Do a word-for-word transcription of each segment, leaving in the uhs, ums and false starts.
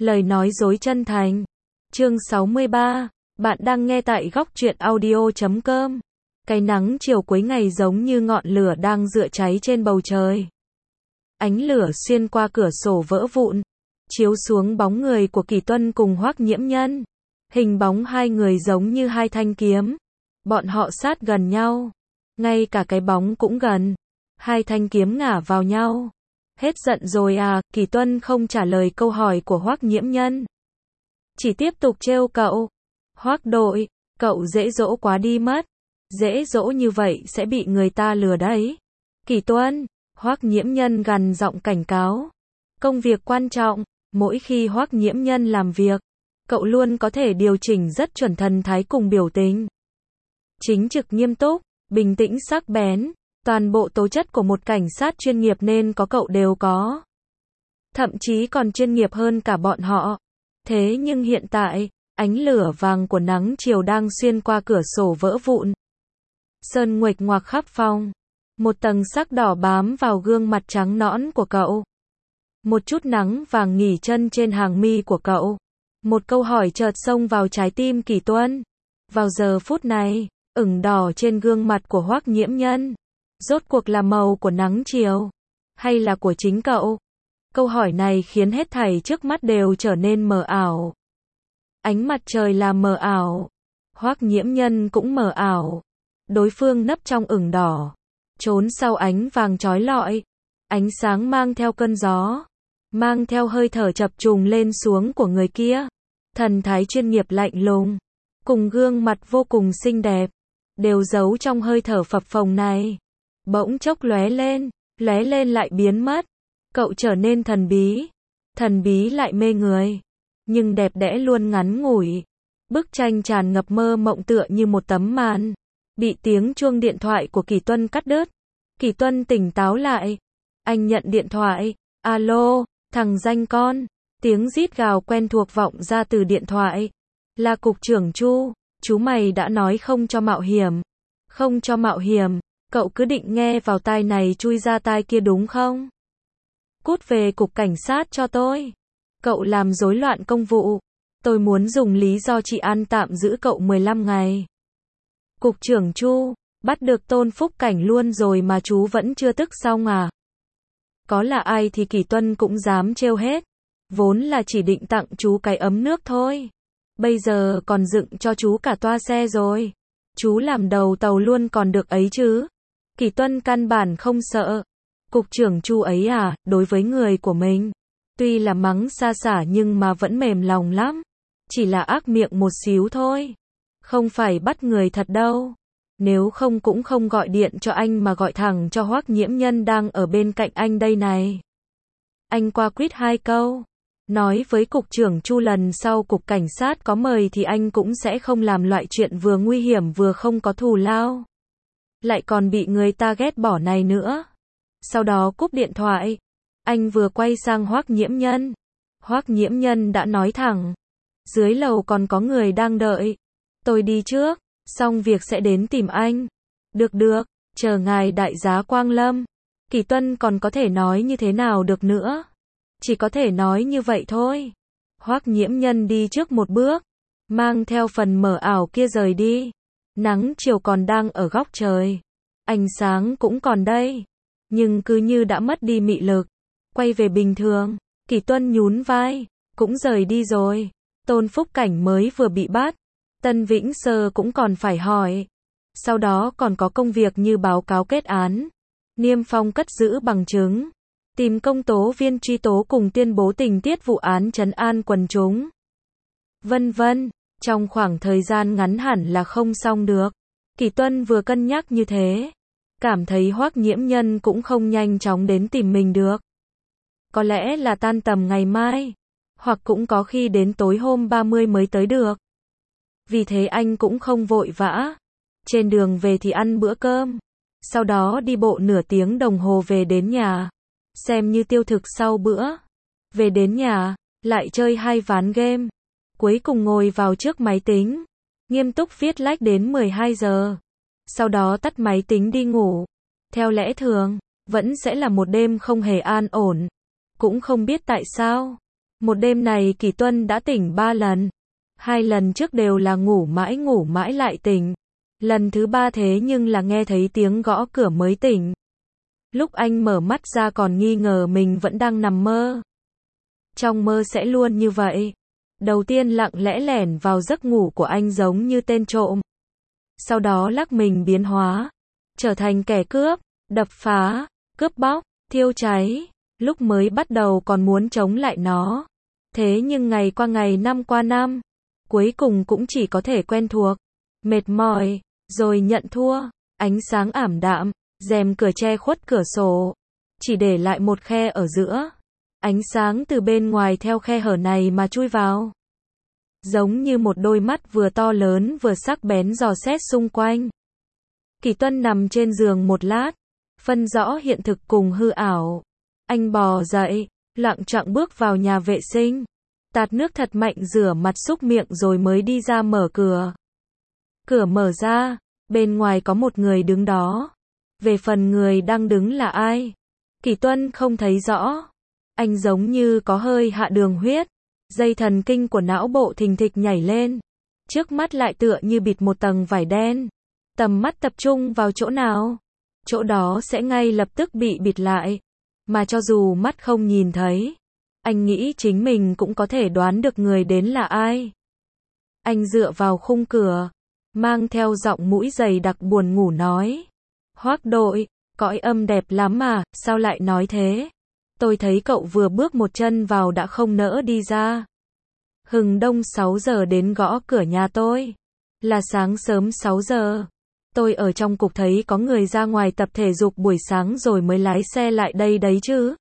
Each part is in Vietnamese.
Lời nói dối chân thành. Chương sáu mươi ba. Bạn đang nghe tại góc truyện audio chấm com. Cái nắng chiều cuối ngày giống như ngọn lửa đang rựa cháy trên bầu trời. Ánh lửa xuyên qua cửa sổ vỡ vụn, chiếu xuống bóng người của Kỳ Tuân cùng Hoắc Nhiễm Nhân. Hình bóng hai người giống như hai thanh kiếm. Bọn họ sát gần nhau. Ngay cả cái bóng cũng gần. Hai thanh kiếm ngả vào nhau. Hết giận rồi à? Kỳ Tuân không trả lời câu hỏi của Hoắc Nhiễm Nhân. Chỉ tiếp tục trêu cậu. Hoắc đội, cậu dễ dỗ quá đi mất. Dễ dỗ như vậy sẽ bị người ta lừa đấy. Kỳ Tuân, Hoắc Nhiễm Nhân gằn giọng cảnh cáo. Công việc quan trọng, mỗi khi Hoắc Nhiễm Nhân làm việc, cậu luôn có thể điều chỉnh rất chuẩn thần thái cùng biểu tình. Chính trực nghiêm túc, bình tĩnh sắc bén, toàn bộ tố chất của một cảnh sát chuyên nghiệp nên có cậu đều có. Thậm chí còn chuyên nghiệp hơn cả bọn họ. Thế nhưng hiện tại, ánh lửa vàng của nắng chiều đang xuyên qua cửa sổ vỡ vụn. Sơn nguệch ngoạc khắp phòng. Một tầng sắc đỏ bám vào gương mặt trắng nõn của cậu. Một chút nắng vàng nghỉ chân trên hàng mi của cậu. Một câu hỏi chợt xông vào trái tim Kỳ Tuân. Vào giờ phút này, ửng đỏ trên gương mặt của Hoắc Nhiễm Nhân. Rốt cuộc là màu của nắng chiều, hay là của chính cậu? Câu hỏi này khiến hết thảy trước mắt đều trở nên mờ ảo. Ánh mặt trời là mờ ảo. Hoắc Nhiễm Nhân cũng mờ ảo. Đối phương nấp trong ửng đỏ, trốn sau ánh vàng chói lọi. Ánh sáng mang theo cơn gió, mang theo hơi thở chập trùng lên xuống của người kia. Thần thái chuyên nghiệp lạnh lùng, cùng gương mặt vô cùng xinh đẹp, đều giấu trong hơi thở phập phồng này. Bỗng chốc lóe lên, lóe lên lại biến mất. Cậu trở nên thần bí, thần bí lại mê người, nhưng đẹp đẽ luôn ngắn ngủi. Bức tranh tràn ngập mơ mộng tựa như một tấm màn, bị tiếng chuông điện thoại của Kỳ Tuân cắt đứt. Kỳ Tuân tỉnh táo lại, anh nhận điện thoại. Alo, thằng danh con. Tiếng rít gào quen thuộc vọng ra từ điện thoại. Là cục trưởng Chu, chú mày đã nói không cho mạo hiểm. Không cho mạo hiểm. Cậu cứ định nghe vào tai này chui ra tai kia đúng không? Cút về cục cảnh sát cho tôi. Cậu làm rối loạn công vụ. Tôi muốn dùng lý do trị an tạm giữ cậu mười lăm ngày. Cục trưởng Chu, bắt được Tôn Phúc Cảnh luôn rồi mà chú vẫn chưa tức xong à? Có là ai thì Kỳ Tuân cũng dám trêu hết. Vốn là chỉ định tặng chú cái ấm nước thôi. Bây giờ còn dựng cho chú cả toa xe rồi. Chú làm đầu tàu luôn còn được ấy chứ. Kỳ Tuân căn bản không sợ. Cục trưởng Chu ấy à, đối với người của mình, tuy là mắng xa xả nhưng mà vẫn mềm lòng lắm. Chỉ là ác miệng một xíu thôi. Không phải bắt người thật đâu. Nếu không cũng không gọi điện cho anh mà gọi thẳng cho Hoắc Nhiễm Nhân đang ở bên cạnh anh đây này. Anh qua quýt hai câu. Nói với cục trưởng Chu lần sau cục cảnh sát có mời thì anh cũng sẽ không làm loại chuyện vừa nguy hiểm vừa không có thù lao. Lại còn bị người ta ghét bỏ này nữa. Sau đó cúp điện thoại. Anh vừa quay sang Hoắc Nhiễm Nhân. Hoắc Nhiễm Nhân đã nói thẳng. Dưới lầu còn có người đang đợi. Tôi đi trước, xong việc sẽ đến tìm anh. Được được, chờ ngài đại giá quang lâm. Kỳ Tuân còn có thể nói như thế nào được nữa. Chỉ có thể nói như vậy thôi. Hoắc Nhiễm Nhân đi trước một bước, mang theo phần mờ ảo kia rời đi. Nắng chiều còn đang ở góc trời. Ánh sáng cũng còn đây. Nhưng cứ như đã mất đi mị lực. Quay về bình thường. Kỳ Tuân nhún vai. Cũng rời đi rồi. Tôn Phúc Cảnh mới vừa bị bắt. Tân Vĩnh Sơ cũng còn phải hỏi. Sau đó còn có công việc như báo cáo kết án, niêm phong cất giữ bằng chứng, tìm công tố viên truy tố cùng tuyên bố tình tiết vụ án trấn an quần chúng. Vân vân. Trong khoảng thời gian ngắn hẳn là không xong được. Kỳ Tuân vừa cân nhắc như thế. Cảm thấy Hoắc Nhiễm Nhân cũng không nhanh chóng đến tìm mình được. Có lẽ là tan tầm ngày mai. Hoặc cũng có khi đến tối hôm ba mươi mới tới được. Vì thế anh cũng không vội vã. Trên đường về thì ăn bữa cơm. Sau đó đi bộ nửa tiếng đồng hồ về đến nhà. Xem như tiêu thực sau bữa. Về đến nhà, lại chơi hai ván game. Cuối cùng ngồi vào trước máy tính. Nghiêm túc viết lách đến mười hai giờ. Sau đó tắt máy tính đi ngủ. Theo lẽ thường, vẫn sẽ là một đêm không hề an ổn. Cũng không biết tại sao. Một đêm này Kỳ Tuân đã tỉnh ba lần. Hai lần trước đều là ngủ mãi ngủ mãi lại tỉnh. Lần thứ ba thế nhưng là nghe thấy tiếng gõ cửa mới tỉnh. Lúc anh mở mắt ra còn nghi ngờ mình vẫn đang nằm mơ. Trong mơ sẽ luôn như vậy. Đầu tiên lặng lẽ lẻn vào giấc ngủ của anh giống như tên trộm. Sau đó lắc mình biến hóa, trở thành kẻ cướp, đập phá, cướp bóc, thiêu cháy. Lúc mới bắt đầu còn muốn chống lại nó. Thế nhưng ngày qua ngày năm qua năm, cuối cùng cũng chỉ có thể quen thuộc, mệt mỏi, rồi nhận thua. Ánh sáng ảm đạm, rèm cửa che khuất cửa sổ, chỉ để lại một khe ở giữa. Ánh sáng từ bên ngoài theo khe hở này mà chui vào. Giống như một đôi mắt vừa to lớn vừa sắc bén dò xét xung quanh. Kỳ Tuân nằm trên giường một lát, phân rõ hiện thực cùng hư ảo. Anh bò dậy, lặng chặng bước vào nhà vệ sinh, tạt nước thật mạnh rửa mặt súc miệng rồi mới đi ra mở cửa. Cửa mở ra, bên ngoài có một người đứng đó. Về phần người đang đứng là ai, Kỳ Tuân không thấy rõ. Anh giống như có hơi hạ đường huyết, dây thần kinh của não bộ thình thịch nhảy lên. Trước mắt lại tựa như bịt một tầng vải đen. Tầm mắt tập trung vào chỗ nào, chỗ đó sẽ ngay lập tức bị bịt lại. Mà cho dù mắt không nhìn thấy, anh nghĩ chính mình cũng có thể đoán được người đến là ai. Anh dựa vào khung cửa, mang theo giọng mũi dày đặc buồn ngủ nói. Hoác đội, cõi âm đẹp lắm mà, sao lại nói thế? Tôi thấy cậu vừa bước một chân vào đã không nỡ đi ra. Hừng đông sáu giờ đến gõ cửa nhà tôi. Là sáng sớm sáu giờ. Tôi ở trong cục thấy có người ra ngoài tập thể dục buổi sáng rồi mới lái xe lại đây đấy chứ.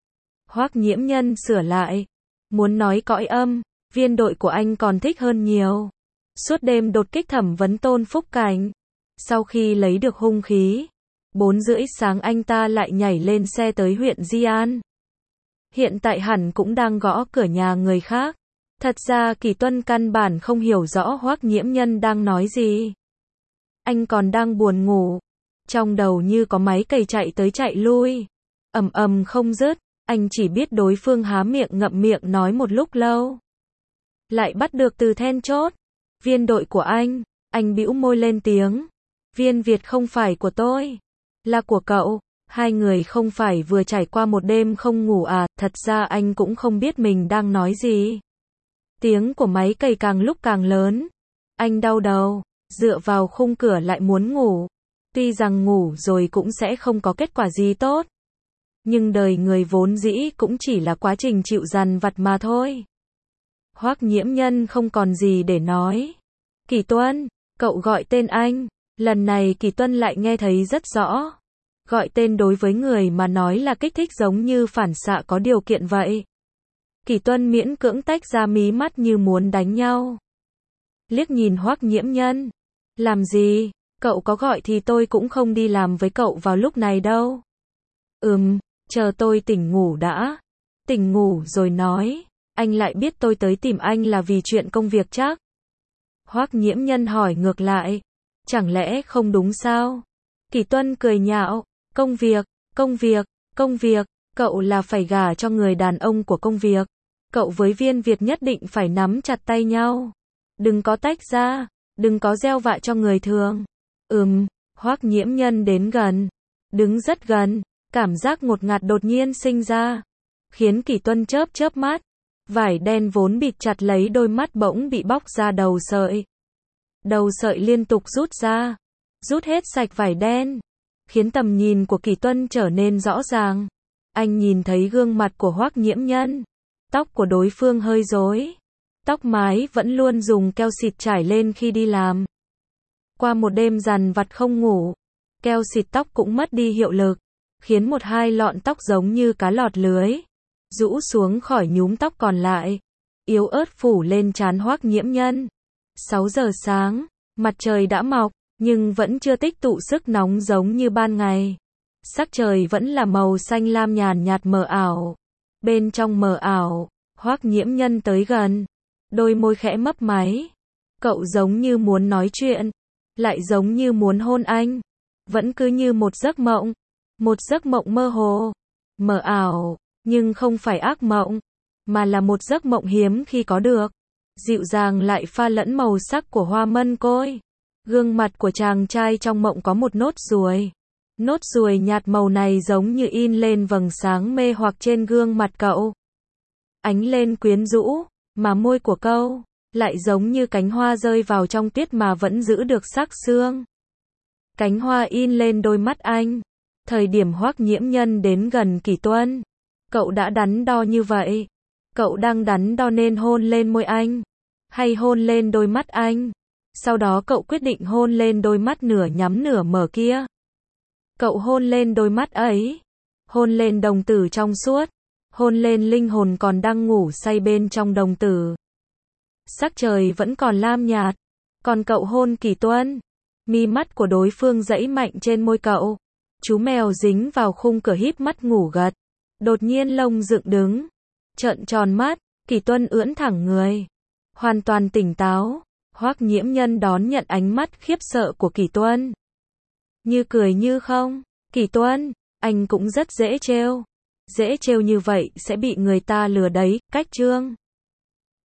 Hoắc Nhiễm Nhân sửa lại. Muốn nói cõi âm, viên đội của anh còn thích hơn nhiều. Suốt đêm đột kích thẩm vấn Tôn Phúc Cảnh. Sau khi lấy được hung khí, bốn rưỡi sáng anh ta lại nhảy lên xe tới huyện Di An. Hiện tại hẳn cũng đang gõ cửa nhà người khác. Thật ra Kỳ Tuân căn bản không hiểu rõ Hoắc Nhiễm Nhân đang nói gì. Anh còn đang buồn ngủ. Trong đầu như có máy cày chạy tới chạy lui. Ầm ầm không dứt. Anh chỉ biết đối phương há miệng ngậm miệng nói một lúc lâu. Lại bắt được từ then chốt. Viên đội của anh. Anh bĩu môi lên tiếng. Viên Việt không phải của tôi. Là của cậu. Hai người không phải vừa trải qua một đêm không ngủ à? Thật ra anh cũng không biết mình đang nói gì. Tiếng của máy cày càng lúc càng lớn. Anh đau đầu. Dựa vào khung cửa lại muốn ngủ. Tuy rằng ngủ rồi cũng sẽ không có kết quả gì tốt. Nhưng đời người vốn dĩ cũng chỉ là quá trình chịu dằn vặt mà thôi. Hoắc Nhiễm Nhân không còn gì để nói. Kỳ Tuân, cậu gọi tên anh. Lần này Kỳ Tuân lại nghe thấy rất rõ. Gọi tên đối với người mà nói là kích thích giống như phản xạ có điều kiện vậy. Kỳ Tuân miễn cưỡng tách ra mí mắt như muốn đánh nhau. Liếc nhìn Hoắc Nhiễm Nhân. Làm gì? Cậu có gọi thì tôi cũng không đi làm với cậu vào lúc này đâu. Ừm, chờ tôi tỉnh ngủ đã. Tỉnh ngủ rồi nói. Anh lại biết tôi tới tìm anh là vì chuyện công việc chắc. Hoắc Nhiễm Nhân hỏi ngược lại. Chẳng lẽ không đúng sao? Kỳ Tuân cười nhạo. Công việc, công việc, công việc. Cậu là phải gả cho người đàn ông của công việc. Cậu với Viên Việt nhất định phải nắm chặt tay nhau. Đừng có tách ra. Đừng có gieo vạ cho người thường. Ừm, Hoắc Nhiễm Nhân đến gần. Đứng rất gần. Cảm giác ngột ngạt đột nhiên sinh ra. Khiến Kỳ Tuân chớp chớp mắt. Vải đen vốn bịt chặt lấy đôi mắt bỗng bị bóc ra đầu sợi. Đầu sợi liên tục rút ra. Rút hết sạch vải đen. Khiến tầm nhìn của Kỳ Tuân trở nên rõ ràng. Anh nhìn thấy gương mặt của Hoắc Nhiễm Nhân. Tóc của đối phương hơi rối. Tóc mái vẫn luôn dùng keo xịt trải lên khi đi làm. Qua một đêm dằn vặt không ngủ, keo xịt tóc cũng mất đi hiệu lực, khiến một hai lọn tóc giống như cá lọt lưới, rũ xuống khỏi nhúm tóc còn lại, yếu ớt phủ lên trán Hoắc Nhiễm Nhân. sáu giờ sáng, mặt trời đã mọc, nhưng vẫn chưa tích tụ sức nóng giống như ban ngày. Sắc trời vẫn là màu xanh lam nhàn nhạt mờ ảo. Bên trong mờ ảo, Hoắc Nhiễm Nhân tới gần. Đôi môi khẽ mấp máy. Cậu giống như muốn nói chuyện, lại giống như muốn hôn anh. Vẫn cứ như một giấc mộng. Một giấc mộng mơ hồ, mờ ảo, nhưng không phải ác mộng. mà là một giấc mộng hiếm khi có được. Dịu dàng lại pha lẫn màu sắc của hoa mân côi. Gương mặt của chàng trai trong mộng có một nốt ruồi. Nốt ruồi nhạt màu này giống như in lên vầng sáng mê hoặc trên gương mặt cậu. Ánh lên quyến rũ, mà môi của cậu lại giống như cánh hoa rơi vào trong tuyết mà vẫn giữ được sắc sương. Cánh hoa in lên đôi mắt anh. Thời điểm Hoắc Nhiễm Nhân đến gần Kỷ Tuân, cậu đã đắn đo như vậy. Cậu đang đắn đo nên hôn lên môi anh, hay hôn lên đôi mắt anh. Sau đó cậu quyết định hôn lên đôi mắt nửa nhắm nửa mở kia. Cậu hôn lên đôi mắt ấy, hôn lên đồng tử trong suốt, hôn lên linh hồn còn đang ngủ say bên trong đồng tử. Sắc trời vẫn còn lam nhạt, còn cậu hôn Kỷ Tuân. Mi mắt của đối phương giãy mạnh trên môi cậu. Chú mèo dính vào khung cửa híp mắt ngủ gật. Đột nhiên lông dựng đứng, trợn tròn mắt, Kỷ Tuân ưỡn thẳng người, hoàn toàn tỉnh táo. Hoắc Nhiễm Nhân đón nhận ánh mắt khiếp sợ của Kỷ Tuân, như cười như không. Kỷ Tuân, anh cũng rất dễ trêu. Dễ trêu như vậy sẽ bị người ta lừa đấy, cách trương.